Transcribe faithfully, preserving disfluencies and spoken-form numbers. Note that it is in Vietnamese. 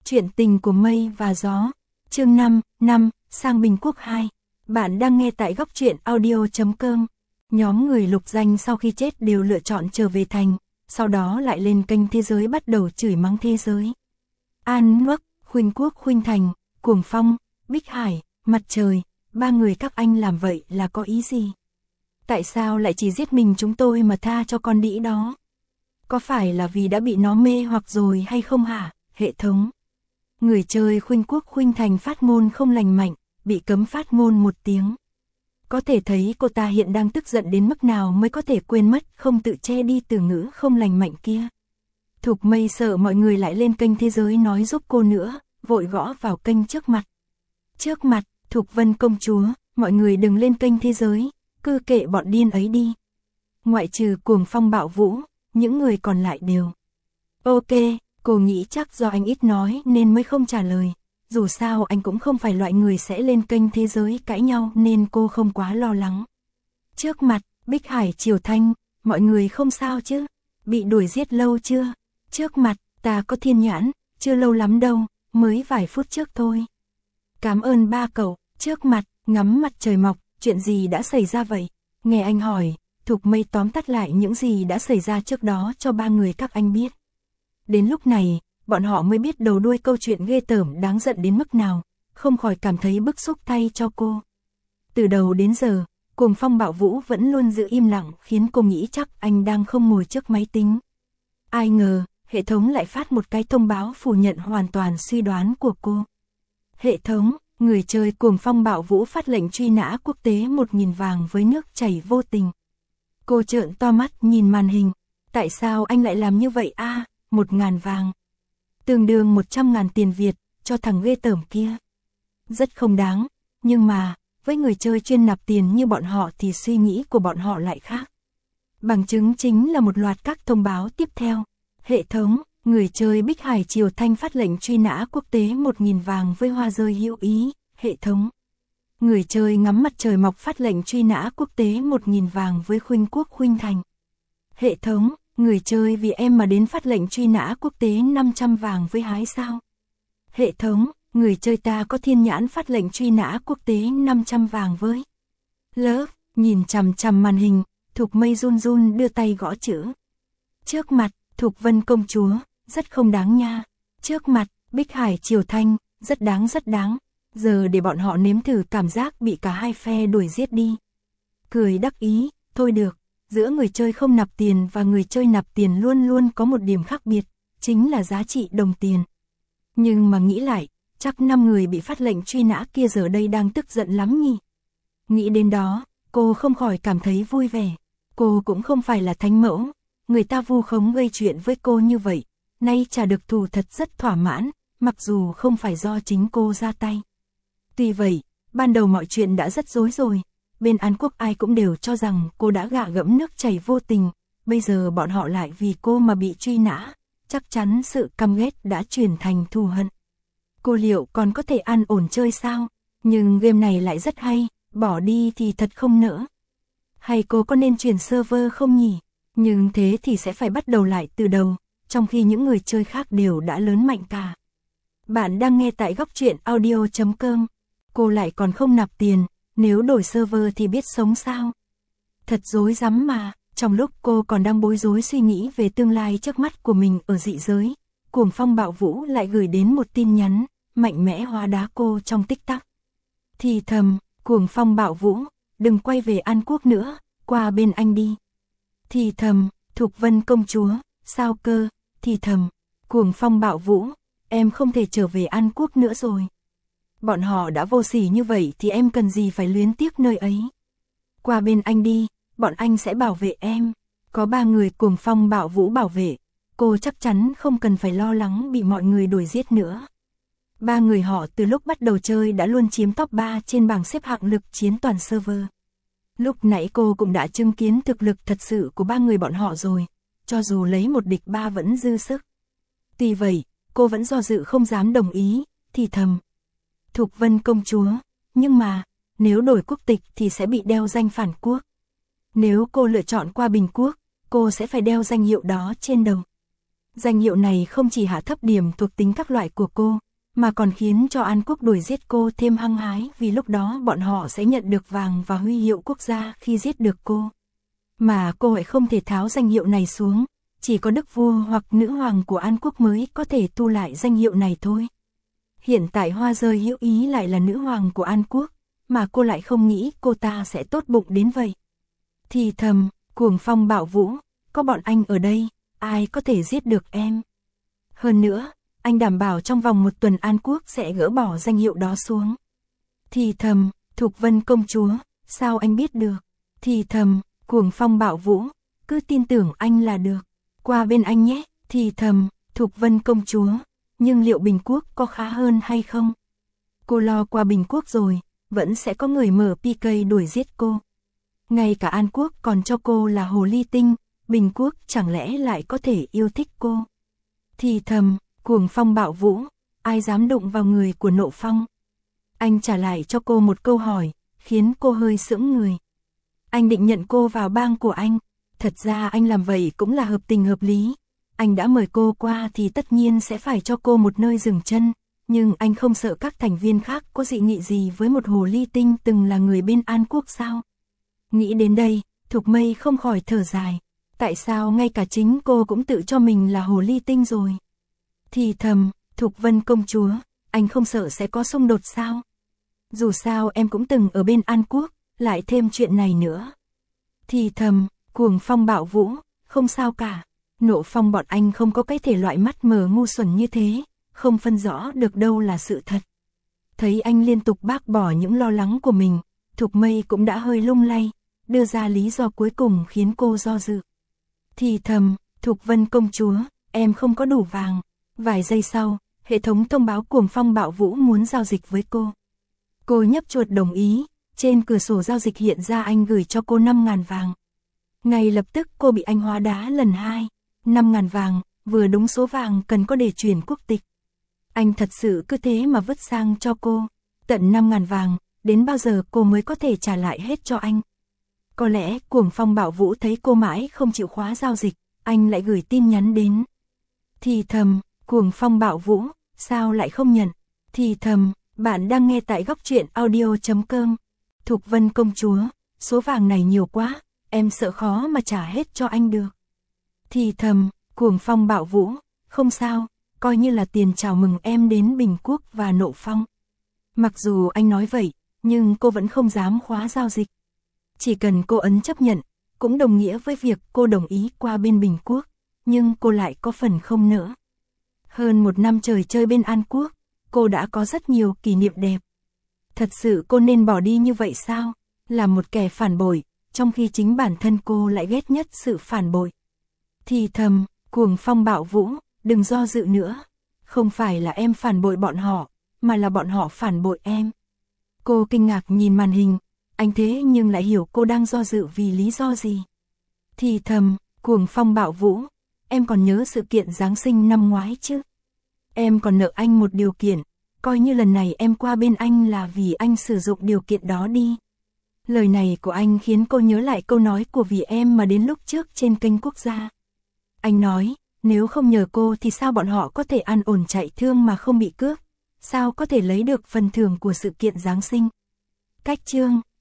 Chuyện tình của mây và gió. Chương năm, năm, sang Bình Quốc hai. Bạn đang nghe tại góc truyện audio chấm com. Nhóm người Lục Danh sau khi chết đều lựa chọn trở về thành, sau đó lại lên kênh Thế Giới bắt đầu chửi mắng thế giới. An Nuốc, Khuynh Quốc Khuynh Thành, Cuồng Phong, Bích Hải, Mặt Trời, ba người các anh làm vậy là có ý gì? Tại sao lại chỉ giết mình chúng tôi mà tha cho con đĩ đó? Có phải là vì đã bị nó mê hoặc rồi hay không hả, hệ thống? Người chơi Khuynh Quốc Khuynh Thành phát ngôn không lành mạnh, bị cấm phát ngôn một tiếng. Có thể thấy cô ta hiện đang tức giận đến mức nào mới có thể quên mất không tự che đi từ ngữ không lành mạnh kia. Thục Mây sợ mọi người lại lên kênh Thế Giới nói giúp cô nữa, vội gõ vào kênh trước mặt. Trước mặt, Thục Vân công chúa, mọi người đừng lên kênh Thế Giới, cứ kệ bọn điên ấy đi. Ngoại trừ Cuồng Phong Bạo Vũ, những người còn lại đều. Ok, cô nghĩ chắc do anh ít nói nên mới không trả lời. Dù sao anh cũng không phải loại người sẽ lên kênh Thế Giới cãi nhau nên cô không quá lo lắng. Trước mặt, Bích Hải Triều Thanh, mọi người không sao chứ? Bị đuổi giết lâu chưa? Trước mặt, ta có thiên nhãn, chưa lâu lắm đâu, mới vài phút trước thôi. Cảm ơn ba cậu. Trước mặt, ngắm mặt trời mọc, chuyện gì đã xảy ra vậy? Nghe anh hỏi, Thục Mây tóm tắt lại những gì đã xảy ra trước đó cho ba người các anh biết. Đến lúc này, bọn họ mới biết đầu đuôi câu chuyện ghê tởm đáng giận đến mức nào, không khỏi cảm thấy bức xúc thay cho cô. Từ đầu đến giờ, Cuồng Phong Bạo Vũ vẫn luôn giữ im lặng khiến cô nghĩ chắc anh đang không ngồi trước máy tính. Ai ngờ, hệ thống lại phát một cái thông báo phủ nhận hoàn toàn suy đoán của cô. Hệ thống, người chơi Cuồng Phong Bạo Vũ phát lệnh truy nã quốc tế một nghìn vàng với nước chảy vô tình. Cô trợn to mắt nhìn màn hình. Tại sao anh lại làm như vậy a? À, một ngàn vàng. Tương đương một trăm ngàn tiền Việt, cho thằng ghê tởm kia. Rất không đáng, nhưng mà, với người chơi chuyên nạp tiền như bọn họ thì suy nghĩ của bọn họ lại khác. Bằng chứng chính là một loạt các thông báo tiếp theo. Hệ thống, người chơi Bích Hải Triều Thanh phát lệnh truy nã quốc tế một nghìn vàng với hoa rơi hữu ý. Hệ thống. Người chơi ngắm mặt trời mọc phát lệnh truy nã quốc tế một nghìn vàng với Khuynh Quốc Khuynh Thành. Hệ thống, người chơi vì em mà đến phát lệnh truy nã quốc tế năm trăm vàng với Hái Sao. Hệ thống, người chơi ta có thiên nhãn phát lệnh truy nã quốc tế năm trăm vàng với Love. Nhìn chằm chằm màn hình, Thục Mây run run đưa tay gõ chữ. Trước mặt, Thục Vân công chúa, rất không đáng nha. Trước mặt, Bích Hải Triều Thanh, rất đáng rất đáng. Giờ để bọn họ nếm thử cảm giác bị cả hai phe đuổi giết đi. Cười đắc ý, thôi được, giữa người chơi không nạp tiền và người chơi nạp tiền luôn luôn có một điểm khác biệt, chính là giá trị đồng tiền. Nhưng mà nghĩ lại, chắc năm người bị phát lệnh truy nã kia giờ đây đang tức giận lắm nhỉ. Nghĩ đến đó, cô không khỏi cảm thấy vui vẻ. Cô cũng không phải là thánh mẫu, người ta vu khống gây chuyện với cô như vậy, nay trả được thù thật rất thỏa mãn, mặc dù không phải do chính cô ra tay. Tuy vậy, ban đầu mọi chuyện đã rất rối rồi, bên An Quốc ai cũng đều cho rằng cô đã gạ gẫm nước chảy vô tình, bây giờ bọn họ lại vì cô mà bị truy nã, chắc chắn sự căm ghét đã chuyển thành thù hận. Cô liệu còn có thể an ổn chơi sao? Nhưng game này lại rất hay, bỏ đi thì thật không nỡ. Hay cô có nên chuyển server không nhỉ? Nhưng thế thì sẽ phải bắt đầu lại từ đầu, trong khi những người chơi khác đều đã lớn mạnh cả. Bạn đang nghe tại góc truyện audio chấm com. Cô lại còn không nạp tiền, nếu đổi server thì biết sống sao? Thật rối rắm mà, trong lúc cô còn đang bối rối suy nghĩ về tương lai trước mắt của mình ở dị giới, Cuồng Phong Bạo Vũ lại gửi đến một tin nhắn, mạnh mẽ hóa đá cô trong tích tắc. Thì thầm, Cuồng Phong Bạo Vũ, đừng quay về An Quốc nữa, qua bên anh đi. Thì thầm, Thục Vân công chúa, sao cơ? Thì thầm, Cuồng Phong Bạo Vũ, em không thể trở về An Quốc nữa rồi. Bọn họ đã vô sỉ như vậy thì em cần gì phải luyến tiếc nơi ấy. Qua bên anh đi, bọn anh sẽ bảo vệ em. Có ba người Cuồng Phong Bạo Vũ bảo vệ, cô chắc chắn không cần phải lo lắng bị mọi người đuổi giết nữa. Ba người họ từ lúc bắt đầu chơi đã luôn chiếm top ba trên bảng xếp hạng lực chiến toàn server. Lúc nãy cô cũng đã chứng kiến thực lực thật sự của ba người bọn họ rồi, cho dù lấy một địch ba vẫn dư sức. Tuy vậy, cô vẫn do dự không dám đồng ý, thì thầm. Thục Vân công chúa, nhưng mà, nếu đổi quốc tịch thì sẽ bị đeo danh phản quốc. Nếu cô lựa chọn qua Bình Quốc, cô sẽ phải đeo danh hiệu đó trên đầu. Danh hiệu này không chỉ hạ thấp điểm thuộc tính các loại của cô, mà còn khiến cho An Quốc đuổi giết cô thêm hăng hái, vì lúc đó bọn họ sẽ nhận được vàng và huy hiệu quốc gia khi giết được cô. Mà cô lại không thể tháo danh hiệu này xuống, chỉ có đức vua hoặc nữ hoàng của An Quốc mới có thể tu lại danh hiệu này thôi. Hiện tại Hoa Rơi Hữu Ý lại là nữ hoàng của An Quốc, mà cô lại không nghĩ cô ta sẽ tốt bụng đến vậy. Thì thầm, Cuồng Phong Bạo Vũ, có bọn anh ở đây, ai có thể giết được em. Hơn nữa, anh đảm bảo trong vòng một tuần An Quốc sẽ gỡ bỏ danh hiệu đó xuống. Thì thầm, Thục Vân công chúa, sao anh biết được? Thì thầm, Cuồng Phong Bạo Vũ, cứ tin tưởng anh là được. Qua bên anh nhé. Thì thầm, Thục Vân công chúa, nhưng liệu Bình Quốc có khá hơn hay không? Cô lo qua Bình Quốc rồi, vẫn sẽ có người mở pê ca đuổi giết cô. Ngay cả An Quốc còn cho cô là hồ ly tinh, Bình Quốc chẳng lẽ lại có thể yêu thích cô? Thì thầm, Cuồng Phong Bạo Vũ, ai dám đụng vào người của Nộ Phong? Anh trả lại cho cô một câu hỏi, khiến cô hơi sững người. Anh định nhận cô vào bang của anh, thật ra anh làm vậy cũng là hợp tình hợp lý. Anh đã mời cô qua thì tất nhiên sẽ phải cho cô một nơi dừng chân, nhưng anh không sợ các thành viên khác có dị nghị gì với một hồ ly tinh từng là người bên An Quốc sao? Nghĩ đến đây, Thục Mây không khỏi thở dài. Tại sao ngay cả chính cô cũng tự cho mình là hồ ly tinh rồi? Thì thầm, Thục Vân công chúa, anh không sợ sẽ có xung đột sao? Dù sao em cũng từng ở bên An Quốc, lại thêm chuyện này nữa. Thì thầm, Cuồng Phong Bạo Vũ, không sao cả. Nộ Phong bọn anh không có cái thể loại mắt mờ ngu xuẩn như thế, không phân rõ được đâu là sự thật. Thấy anh liên tục bác bỏ những lo lắng của mình, Thục Mây cũng đã hơi lung lay, đưa ra lý do cuối cùng khiến cô do dự. Thì thầm, Thục Vân công chúa, em không có đủ vàng. Vài giây sau, hệ thống thông báo Cuồng Phong Bạo Vũ muốn giao dịch với cô. Cô nhấp chuột đồng ý, trên cửa sổ giao dịch hiện ra anh gửi cho cô năm ngàn vàng. Ngay lập tức cô bị anh hóa đá lần hai, năm ngàn vàng, vừa đúng số vàng cần có để chuyển quốc tịch. Anh thật sự cứ thế mà vứt sang cho cô, tận năm ngàn vàng, đến bao giờ cô mới có thể trả lại hết cho anh? Có lẽ Cuồng Phong Bạo Vũ thấy cô mãi không chịu khóa giao dịch, anh lại gửi tin nhắn đến. Thì thầm, Cuồng Phong Bạo Vũ, sao lại không nhận? Thì thầm, bạn đang nghe tại góc truyện audio chấm com. Thục Vân công chúa, số vàng này nhiều quá, em sợ khó mà trả hết cho anh được. Thì thầm, Cuồng Phong Bạo Vũ, không sao, coi như là tiền chào mừng em đến Bình Quốc và Nộ Phong. Mặc dù anh nói vậy, nhưng cô vẫn không dám khóa giao dịch. Chỉ cần cô ấn chấp nhận, cũng đồng nghĩa với việc cô đồng ý qua bên Bình Quốc, nhưng cô lại có phần không nỡ. Hơn một năm trời chơi bên An Quốc, cô đã có rất nhiều kỷ niệm đẹp. Thật sự cô nên bỏ đi như vậy sao? Là một kẻ phản bội, trong khi chính bản thân cô lại ghét nhất sự phản bội. Thì thầm, Cuồng Phong Bạo Vũ, đừng do dự nữa. Không phải là em phản bội bọn họ, mà là bọn họ phản bội em. Cô kinh ngạc nhìn màn hình, anh thế nhưng lại hiểu cô đang do dự vì lý do gì. Thì thầm, Cuồng Phong Bạo Vũ, em còn nhớ sự kiện Giáng sinh năm ngoái chứ? Em còn nợ anh một điều kiện, coi như lần này em qua bên anh là vì anh sử dụng điều kiện đó đi. Lời này của anh khiến cô nhớ lại câu nói của Vì Em mà đến lúc trước trên kênh quốc gia. Anh nói, nếu không nhờ cô thì sao bọn họ có thể an ổn chạy thương mà không bị cướp? Sao có thể lấy được phần thưởng của sự kiện Giáng sinh? Cách chương